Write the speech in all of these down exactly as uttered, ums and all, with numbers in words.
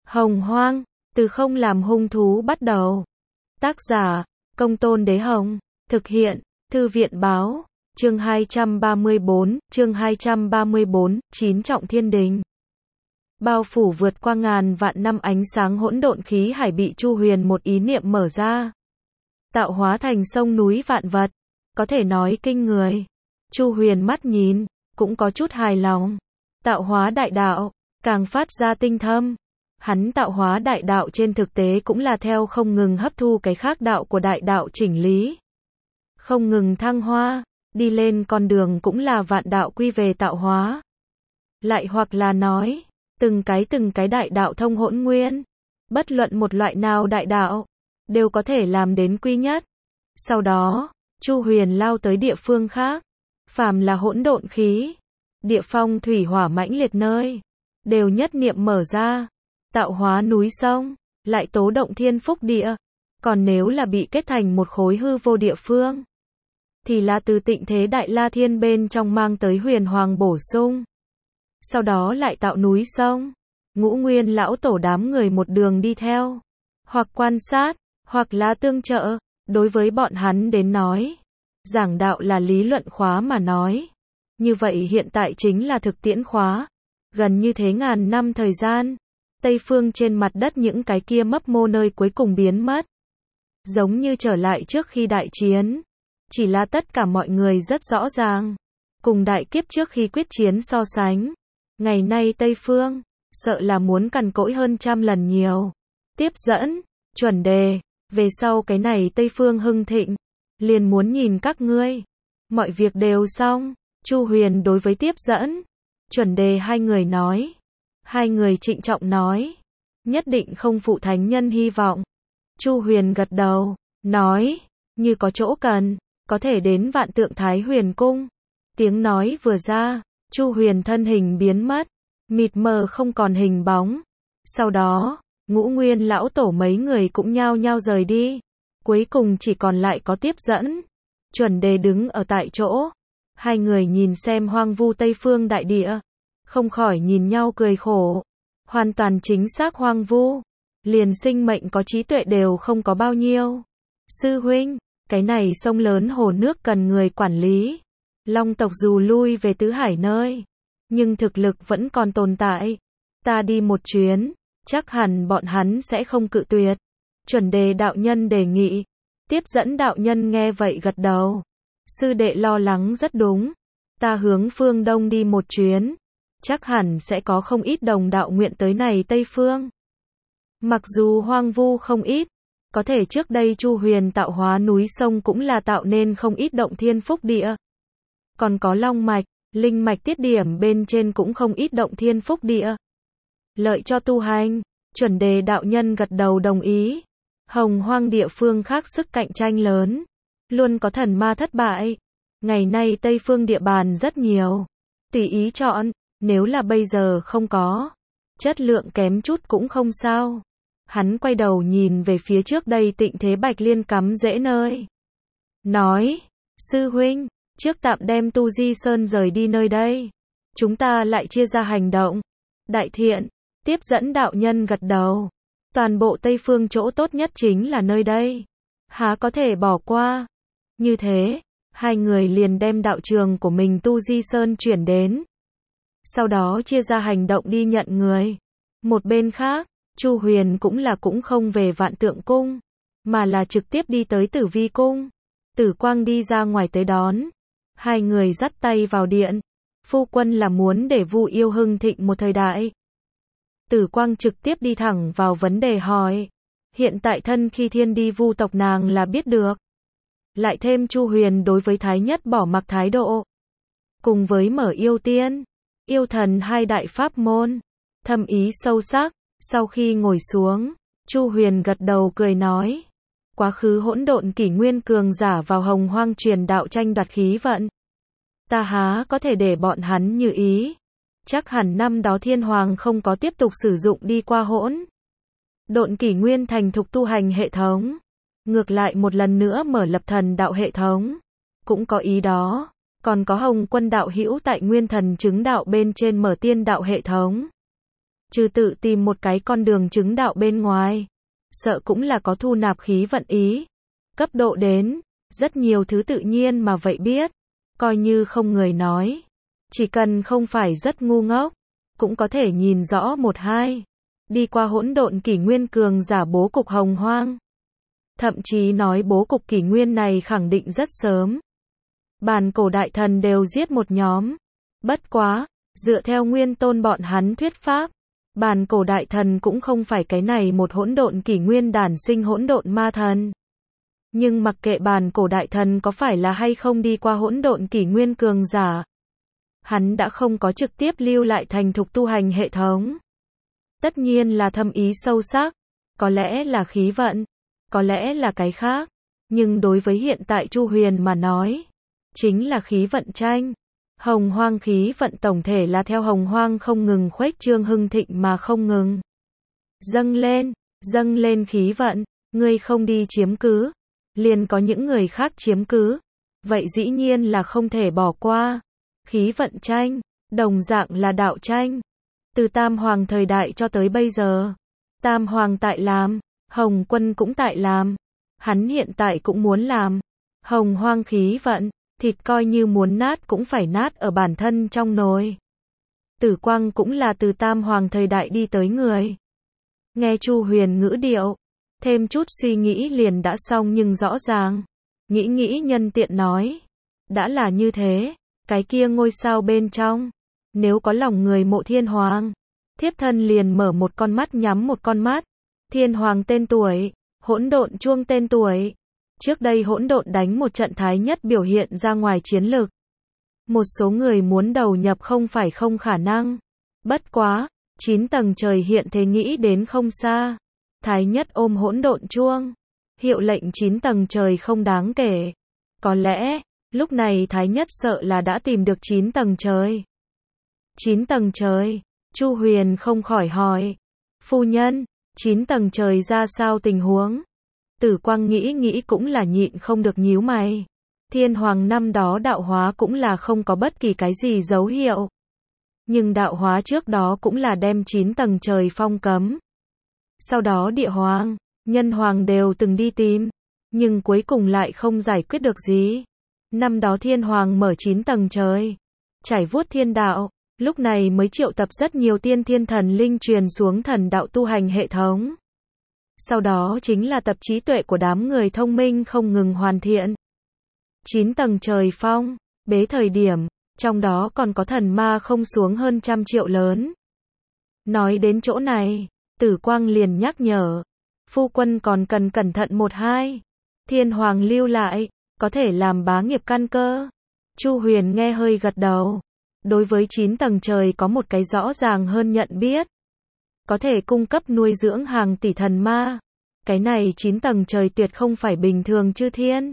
Hồng Hoang, từ không làm hung thú bắt đầu. Tác giả, Công Tôn Đế Hồng. Thực hiện, Thư viện Báo. Chương hai trăm ba mươi bốn, chương hai trăm ba mươi bốn, chín trọng thiên đình. Bao phủ vượt qua ngàn vạn năm ánh sáng hỗn độn khí hải bị Chu Huyền một ý niệm mở ra. Tạo hóa thành sông núi vạn vật. Có thể nói kinh người. Chu Huyền mắt nhìn, cũng có chút hài lòng. Tạo hóa đại đạo, càng phát ra tinh thâm. Hắn tạo hóa đại đạo trên thực tế cũng là theo không ngừng hấp thu cái khác đạo của đại đạo chỉnh lý. Không ngừng thăng hoa, đi lên con đường cũng là vạn đạo quy về tạo hóa. Lại hoặc là nói, từng cái từng cái đại đạo thông hỗn nguyên. Bất luận một loại nào đại đạo, đều có thể làm đến quy nhất. Sau đó, Chu Huyền lao tới địa phương khác. Phàm là hỗn độn khí, địa phong thủy hỏa mãnh liệt nơi, đều nhất niệm mở ra. Tạo hóa núi sông, lại tố động thiên phúc địa. Còn nếu là bị kết thành một khối hư vô địa phương, thì là từ tịnh thế đại la thiên bên trong mang tới huyền hoàng bổ sung. Sau đó lại tạo núi sông. Ngũ nguyên lão tổ đám người một đường đi theo, hoặc quan sát, hoặc là tương trợ. Đối với bọn hắn đến nói, giảng đạo là lý luận khóa mà nói. Như vậy hiện tại chính là thực tiễn khóa. Gần như thế ngàn năm thời gian, Tây phương trên mặt đất những cái kia mấp mô nơi cuối cùng biến mất. Giống như trở lại trước khi đại chiến. Chỉ là tất cả mọi người rất rõ ràng. Cùng đại kiếp trước khi quyết chiến so sánh. Ngày nay Tây phương, sợ là muốn cằn cỗi hơn trăm lần nhiều. Tiếp dẫn, chuẩn đề, về sau cái này Tây phương hưng thịnh. Liền muốn nhìn các ngươi. Mọi việc đều xong. Chu Huyền đối với tiếp dẫn, chuẩn đề hai người nói. Hai người trịnh trọng nói. Nhất định không phụ thánh nhân hy vọng. Chu Huyền gật đầu, nói. Như có chỗ cần, có thể đến vạn tượng Thái Huyền Cung. Tiếng nói vừa ra, Chu Huyền thân hình biến mất. Mịt mờ không còn hình bóng. Sau đó, ngũ nguyên lão tổ mấy người cũng nhao nhao rời đi. Cuối cùng chỉ còn lại có tiếp dẫn. Chuẩn đề đứng ở tại chỗ. Hai người nhìn xem hoang vu Tây phương đại địa. Không khỏi nhìn nhau cười khổ. Hoàn toàn chính xác hoang vu. Liền sinh mệnh có trí tuệ đều không có bao nhiêu. Sư huynh, cái này sông lớn hồ nước cần người quản lý. Long tộc dù lui về tứ hải nơi, nhưng thực lực vẫn còn tồn tại. Ta đi một chuyến, chắc hẳn bọn hắn sẽ không cự tuyệt. Chuẩn đề đạo nhân đề nghị. Tiếp dẫn đạo nhân nghe vậy gật đầu. Sư đệ lo lắng rất đúng. Ta hướng phương đông đi một chuyến. Chắc hẳn sẽ có không ít đồng đạo nguyện tới này Tây phương. Mặc dù hoang vu không ít, có thể trước đây Chu Huyền tạo hóa núi sông cũng là tạo nên không ít động thiên phúc địa. Còn có long mạch, linh mạch tiết điểm bên trên cũng không ít động thiên phúc địa. Lợi cho tu hành. Chuẩn đề đạo nhân gật đầu đồng ý. Hồng Hoang địa phương khác sức cạnh tranh lớn. Luôn có thần ma thất bại. Ngày nay Tây phương địa bàn rất nhiều. Tùy ý chọn, nếu là bây giờ không có. Chất lượng kém chút cũng không sao. Hắn quay đầu nhìn về phía trước đây tịnh thế Bạch Liên cắm rễ nơi. Nói, sư huynh, trước tạm đem Tu Di Sơn rời đi nơi đây. Chúng ta lại chia ra hành động. Đại thiện, tiếp dẫn đạo nhân gật đầu. Toàn bộ Tây phương chỗ tốt nhất chính là nơi đây. Há có thể bỏ qua. Như thế, hai người liền đem đạo trường của mình Tu Di Sơn chuyển đến. Sau đó chia ra hành động đi nhận người. Một bên khác, Chu Huyền cũng là cũng không về Vạn Tượng Cung, mà là trực tiếp đi tới Tử Vi Cung. Tử Quang đi ra ngoài tới đón. Hai người dắt tay vào điện. Phu quân là muốn để Vu Yêu hưng thịnh một thời đại. Tử Quang trực tiếp đi thẳng vào vấn đề hỏi. Hiện tại thân khi thiên đi vu tộc nàng là biết được. Lại thêm Chu Huyền đối với Thái Nhất bỏ mặc thái độ. Cùng với mở yêu tiên, yêu thần hai đại pháp môn. Thâm ý sâu sắc. Sau khi ngồi xuống, Chu Huyền gật đầu cười nói. Quá khứ hỗn độn kỷ nguyên cường giả vào Hồng Hoang truyền đạo tranh đoạt khí vận. Ta há có thể để bọn hắn như ý. Chắc hẳn năm đó Thiên Hoàng không có tiếp tục sử dụng đi qua hỗn độn kỷ nguyên thành thục tu hành hệ thống. Ngược lại một lần nữa mở lập thần đạo hệ thống. Cũng có ý đó. Còn có Hồng Quân đạo hữu tại nguyên thần chứng đạo bên trên mở tiên đạo hệ thống. trừ tự tìm một cái con đường chứng đạo bên ngoài, sợ cũng là có thu nạp khí vận ý. Cấp độ đến, rất nhiều thứ tự nhiên mà vậy biết, coi như không người nói. Chỉ cần không phải rất ngu ngốc, cũng có thể nhìn rõ một hai. Đi qua hỗn độn kỷ nguyên cường giả bố cục hồng hoang. Thậm chí nói bố cục kỷ nguyên này khẳng định rất sớm. Bàn cổ đại thần đều giết một nhóm. Bất quá, dựa theo nguyên tôn bọn hắn thuyết pháp, bàn cổ đại thần cũng không phải cái này một hỗn độn kỷ nguyên đản sinh hỗn độn ma thần. Nhưng mặc kệ bàn cổ đại thần có phải là hay không đi qua hỗn độn kỷ nguyên cường giả, hắn đã không có trực tiếp lưu lại thành thục tu hành hệ thống. Tất nhiên là thâm ý sâu sắc, có lẽ là khí vận, có lẽ là cái khác, nhưng đối với hiện tại Chu Huyền mà nói, chính là khí vận tranh. Hồng hoang khí vận tổng thể là theo hồng hoang không ngừng khuếch trương hưng thịnh mà không ngừng. Dâng lên, dâng lên khí vận, ngươi không đi chiếm cứ, liền có những người khác chiếm cứ. Vậy dĩ nhiên là không thể bỏ qua. Khí vận tranh, đồng dạng là đạo tranh. Từ Tam Hoàng thời đại cho tới bây giờ, Tam Hoàng tại làm, Hồng Quân cũng tại làm. Hắn hiện tại cũng muốn làm. Hồng hoang khí vận, thịt coi như muốn nát cũng phải nát ở bản thân trong nồi. Tử Quang cũng là từ Tam Hoàng thời đại đi tới người. Nghe Chu Huyền ngữ điệu, thêm chút suy nghĩ liền đã xong nhưng rõ ràng. Nghĩ nghĩ nhân tiện nói, đã là như thế, cái kia ngôi sao bên trong, nếu có lòng người mộ Thiên Hoàng, thiếp thân liền mở một con mắt nhắm một con mắt. Thiên Hoàng tên tuổi, hỗn độn chuông tên tuổi. Trước đây hỗn độn đánh một trận thái nhất biểu hiện ra ngoài chiến lực. Một số người muốn đầu nhập không phải không khả năng. Bất quá, chín tầng trời hiện thế nghĩ đến không xa. Thái nhất ôm hỗn độn chuông. Hiệu lệnh chín tầng trời không đáng kể. Có lẽ, lúc này thái nhất sợ là đã tìm được chín tầng trời. chín tầng trời, Chu Huyền không khỏi hỏi. Phu nhân, chín tầng trời ra sao tình huống? Tử Quang nghĩ nghĩ cũng là nhịn không được nhíu mày. Thiên Hoàng năm đó đạo hóa cũng là không có bất kỳ cái gì dấu hiệu. Nhưng đạo hóa trước đó cũng là đem chín tầng trời phong cấm. Sau đó địa hoàng, nhân hoàng đều từng đi tìm. Nhưng cuối cùng lại không giải quyết được gì. Năm đó Thiên Hoàng mở chín tầng trời. Trải vuốt thiên đạo. Lúc này mới triệu tập rất nhiều tiên thiên thần linh truyền xuống thần đạo tu hành hệ thống. Sau đó chính là tập trí tuệ của đám người thông minh không ngừng hoàn thiện. Chín tầng trời phong, bế thời điểm, trong đó còn có thần ma không xuống hơn trăm triệu lớn. Nói đến chỗ này, Tử Quang liền nhắc nhở, phu quân còn cần cẩn thận một hai. Thiên Hoàng lưu lại, có thể làm bá nghiệp căn cơ. Chu Huyền nghe hơi gật đầu. Đối với chín tầng trời có một cái rõ ràng hơn nhận biết. Có thể cung cấp nuôi dưỡng hàng tỷ thần ma. Cái này chín tầng trời tuyệt không phải bình thường chư thiên.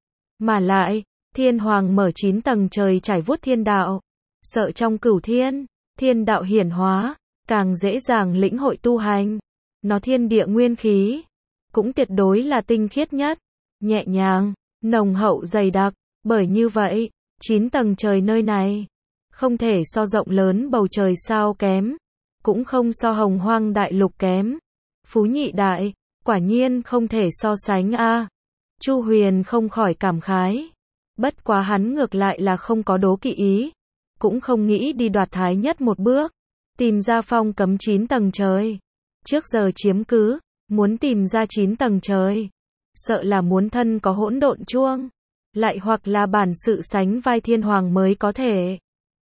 Mà lại, Thiên Hoàng mở chín tầng trời trải vuốt thiên đạo. Sợ trong cửu thiên, thiên đạo hiển hóa, càng dễ dàng lĩnh hội tu hành. Nó thiên địa nguyên khí, cũng tuyệt đối là tinh khiết nhất, nhẹ nhàng, nồng hậu dày đặc. Bởi như vậy, chín tầng trời nơi này, không thể so rộng lớn bầu trời sao kém. Cũng không so hồng hoang đại lục kém. Phú nhị đại, quả nhiên không thể so sánh a. Chu Huyền không khỏi cảm khái. Bất quá hắn ngược lại là không có đố kỵ ý. Cũng không nghĩ đi đoạt thái nhất một bước. Tìm ra phong cấm chín tầng trời. Trước giờ chiếm cứ, muốn tìm ra chín tầng trời. Sợ là muốn thân có hỗn độn chuông. Lại hoặc là bản sự sánh vai Thiên Hoàng mới có thể.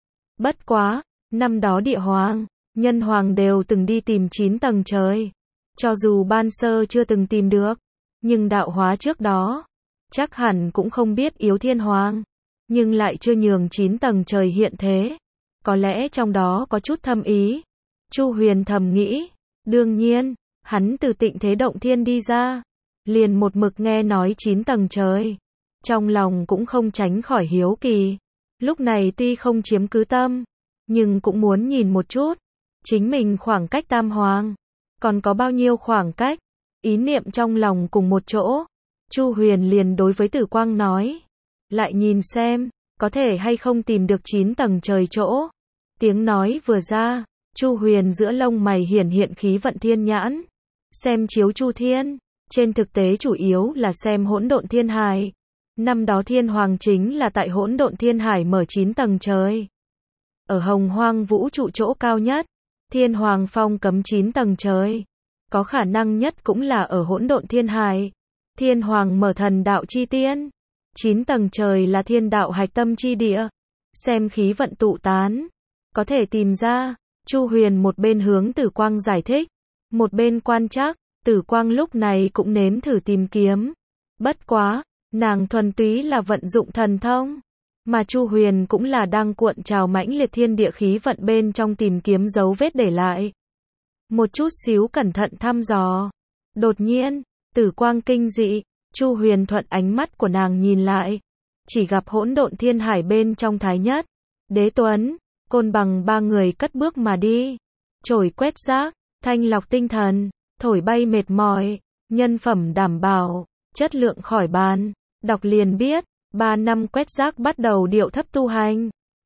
Bất quá, năm đó địa hoàng, nhân hoàng đều từng đi tìm chín tầng trời. Cho dù ban sơ chưa từng tìm được, nhưng đạo hóa trước đó, chắc hẳn cũng không biết yếu Thiên Hoàng, nhưng lại chưa nhường chín tầng trời hiện thế. Có lẽ trong đó có chút thâm ý. Chu Huyền thầm nghĩ, đương nhiên, hắn từ Tịnh Thế Động Thiên đi ra, liền một mực nghe nói chín tầng trời. Trong lòng cũng không tránh khỏi hiếu kỳ. Lúc này tuy không chiếm cứ tâm, nhưng cũng muốn nhìn một chút. Chính mình khoảng cách Tam Hoàng, còn có bao nhiêu khoảng cách. Ý niệm trong lòng cùng một chỗ. Chu Huyền liền đối với Tử Quang nói. Lại nhìn xem, có thể hay không tìm được chín tầng trời chỗ. Tiếng nói vừa ra, Chu Huyền giữa lông mày hiển hiện khí vận thiên nhãn. Xem chiếu Chu Thiên. Trên thực tế chủ yếu là xem hỗn độn thiên hải. Năm đó thiên hoàng chính là tại hỗn độn thiên hải mở chín tầng trời. Ở hồng hoang vũ trụ chỗ cao nhất, thiên hoàng phong cấm chín tầng trời. Có khả năng nhất cũng là ở hỗn độn thiên hải. Thiên hoàng mở thần đạo chi tiên. Chín tầng trời là thiên đạo hạch tâm chi địa. Xem khí vận tụ tán. Có thể tìm ra. Chu Huyền một bên hướng Tử Quang giải thích. Một bên quan trắc. Tử Quang lúc này cũng nếm thử tìm kiếm. Bất quá, nàng thuần túy là vận dụng thần thông. Mà Chu Huyền cũng là đang cuộn trào mãnh liệt thiên địa khí vận bên trong tìm kiếm dấu vết để lại. Một chút xíu cẩn thận thăm dò. Đột nhiên, Tử Quang kinh dị, Chu Huyền thuận ánh mắt của nàng nhìn lại. Chỉ gặp hỗn độn thiên hải bên trong Thái Nhất, Đế Tuấn, Côn Bằng ba người cất bước mà đi. Chổi quét rác, thanh lọc tinh thần, thổi bay mệt mỏi, nhân phẩm đảm bảo, chất lượng khỏi bàn. Đọc liền biết, ba năm quét rác bắt đầu điệu thấp tu hành.